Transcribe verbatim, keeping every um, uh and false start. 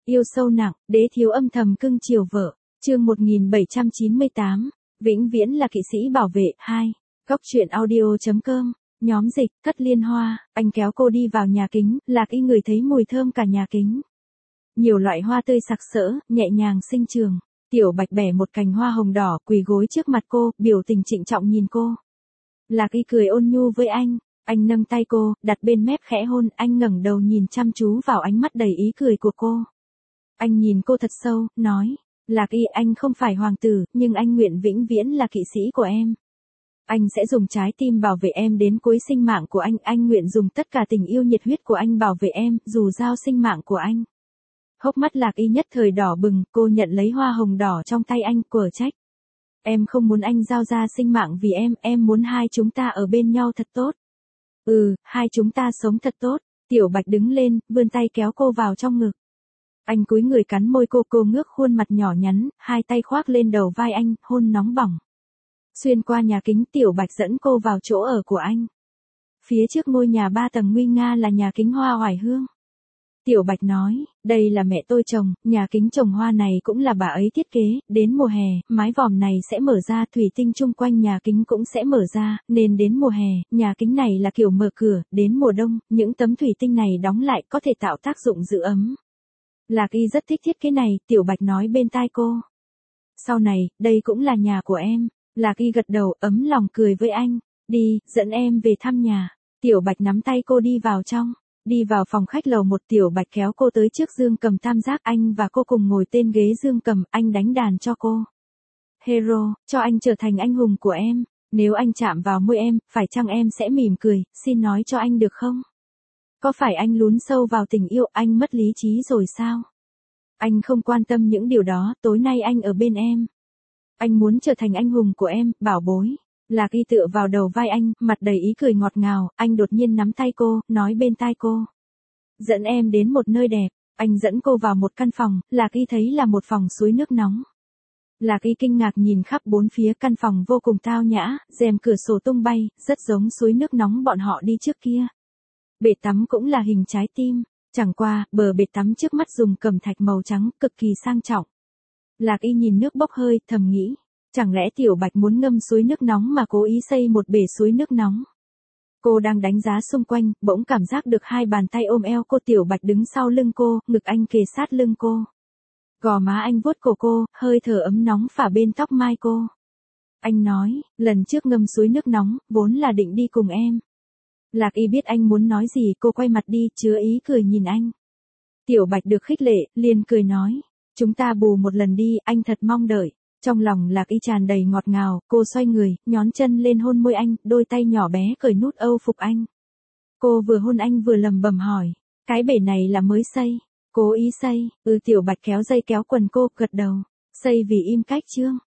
Yêu sâu nặng, đế thiếu âm thầm cưng chiều vợ. Chương một nghìn bảy trăm chín mươi tám. Vĩnh viễn là kỵ sĩ bảo vệ. hai. Góc truyện audio chấm com. Nhóm dịch, Thất Liên Hoa. Anh kéo cô đi vào nhà kính, Lạc Y ngửi thấy mùi thơm cả nhà kính. Nhiều loại hoa tươi sặc sỡ, nhẹ nhàng sinh trường. Tiểu Bạch bẻ một cành hoa hồng đỏ, quỳ gối trước mặt cô, biểu tình trịnh trọng nhìn cô. Lạc Y cười ôn nhu với anh. Anh nâng tay cô, đặt bên mép khẽ hôn, anh ngẩng đầu nhìn chăm chú vào ánh mắt đầy ý cười của cô. Anh nhìn cô thật sâu, nói, Lạc Y, anh không phải hoàng tử, nhưng anh nguyện vĩnh viễn là kỵ sĩ của em. Anh sẽ dùng trái tim bảo vệ em đến cuối sinh mạng của anh, anh nguyện dùng tất cả tình yêu nhiệt huyết của anh bảo vệ em, dù giao sinh mạng của anh. Hốc mắt Lạc Y nhất thời đỏ bừng, cô nhận lấy hoa hồng đỏ trong tay anh, quở trách. Em không muốn anh giao ra sinh mạng vì em, em muốn hai chúng ta ở bên nhau thật tốt. Ừ, hai chúng ta sống thật tốt. Tiểu Bạch đứng lên, vươn tay kéo cô vào trong ngực. Anh cúi người cắn môi cô, cô ngước khuôn mặt nhỏ nhắn, hai tay khoác lên đầu vai anh, hôn nóng bỏng. Xuyên qua nhà kính, Tiểu Bạch dẫn cô vào chỗ ở của anh. Phía trước ngôi nhà ba tầng nguy nga là nhà kính hoa oải hương. Tiểu Bạch nói, đây là mẹ tôi trồng, nhà kính trồng hoa này cũng là bà ấy thiết kế, đến mùa hè, mái vòm này sẽ mở ra, thủy tinh chung quanh nhà kính cũng sẽ mở ra, nên đến mùa hè, nhà kính này là kiểu mở cửa, đến mùa đông, những tấm thủy tinh này đóng lại có thể tạo tác dụng giữ ấm. Lạc Y rất thích thiết kế này, Tiểu Bạch nói bên tai cô. Sau này, đây cũng là nhà của em. Lạc Y gật đầu, ấm lòng cười với anh. Đi, dẫn em về thăm nhà. Tiểu Bạch nắm tay cô đi vào trong. Đi vào phòng khách lầu một, Tiểu Bạch kéo cô tới trước dương cầm tam giác, anh và cô cùng ngồi tên ghế dương cầm, anh đánh đàn cho cô. Hero, cho anh trở thành anh hùng của em. Nếu anh chạm vào môi em, phải chăng em sẽ mỉm cười, xin nói cho anh được không? Có phải anh lún sâu vào tình yêu, anh mất lý trí rồi sao? Anh không quan tâm những điều đó, tối nay anh ở bên em. Anh muốn trở thành anh hùng của em, bảo bối. Lạc Y tựa vào đầu vai anh, mặt đầy ý cười ngọt ngào, anh đột nhiên nắm tay cô, nói bên tai cô. Dẫn em đến một nơi đẹp, anh dẫn cô vào một căn phòng, Lạc Y thấy là một phòng suối nước nóng. Lạc Y kinh ngạc nhìn khắp bốn phía, căn phòng vô cùng tao nhã, rèm cửa sổ tung bay, rất giống suối nước nóng bọn họ đi trước kia. Bể tắm cũng là hình trái tim, chẳng qua, bờ bể tắm trước mắt dùng cẩm thạch màu trắng, cực kỳ sang trọng. Lạc Y nhìn nước bốc hơi, thầm nghĩ, chẳng lẽ Tiểu Bạch muốn ngâm suối nước nóng mà cố ý xây một bể suối nước nóng. Cô đang đánh giá xung quanh, bỗng cảm giác được hai bàn tay ôm eo cô, Tiểu Bạch đứng sau lưng cô, ngực anh kề sát lưng cô. Gò má anh vuốt cổ cô, hơi thở ấm nóng phả bên tóc mai cô. Anh nói, lần trước ngâm suối nước nóng, vốn là định đi cùng em. Lạc Y biết anh muốn nói gì, cô quay mặt đi, chứa ý cười nhìn anh. Tiểu Bạch được khích lệ, liền cười nói, chúng ta bù một lần đi, anh thật mong đợi. Trong lòng Lạc Y tràn đầy ngọt ngào, cô xoay người, nhón chân lên hôn môi anh, đôi tay nhỏ bé cởi nút âu phục anh. Cô vừa hôn anh vừa lầm bầm hỏi, cái bể này là mới xây, cố ý xây, ừ. Tiểu Bạch kéo dây kéo quần cô, gật đầu, xây vì im cách chương.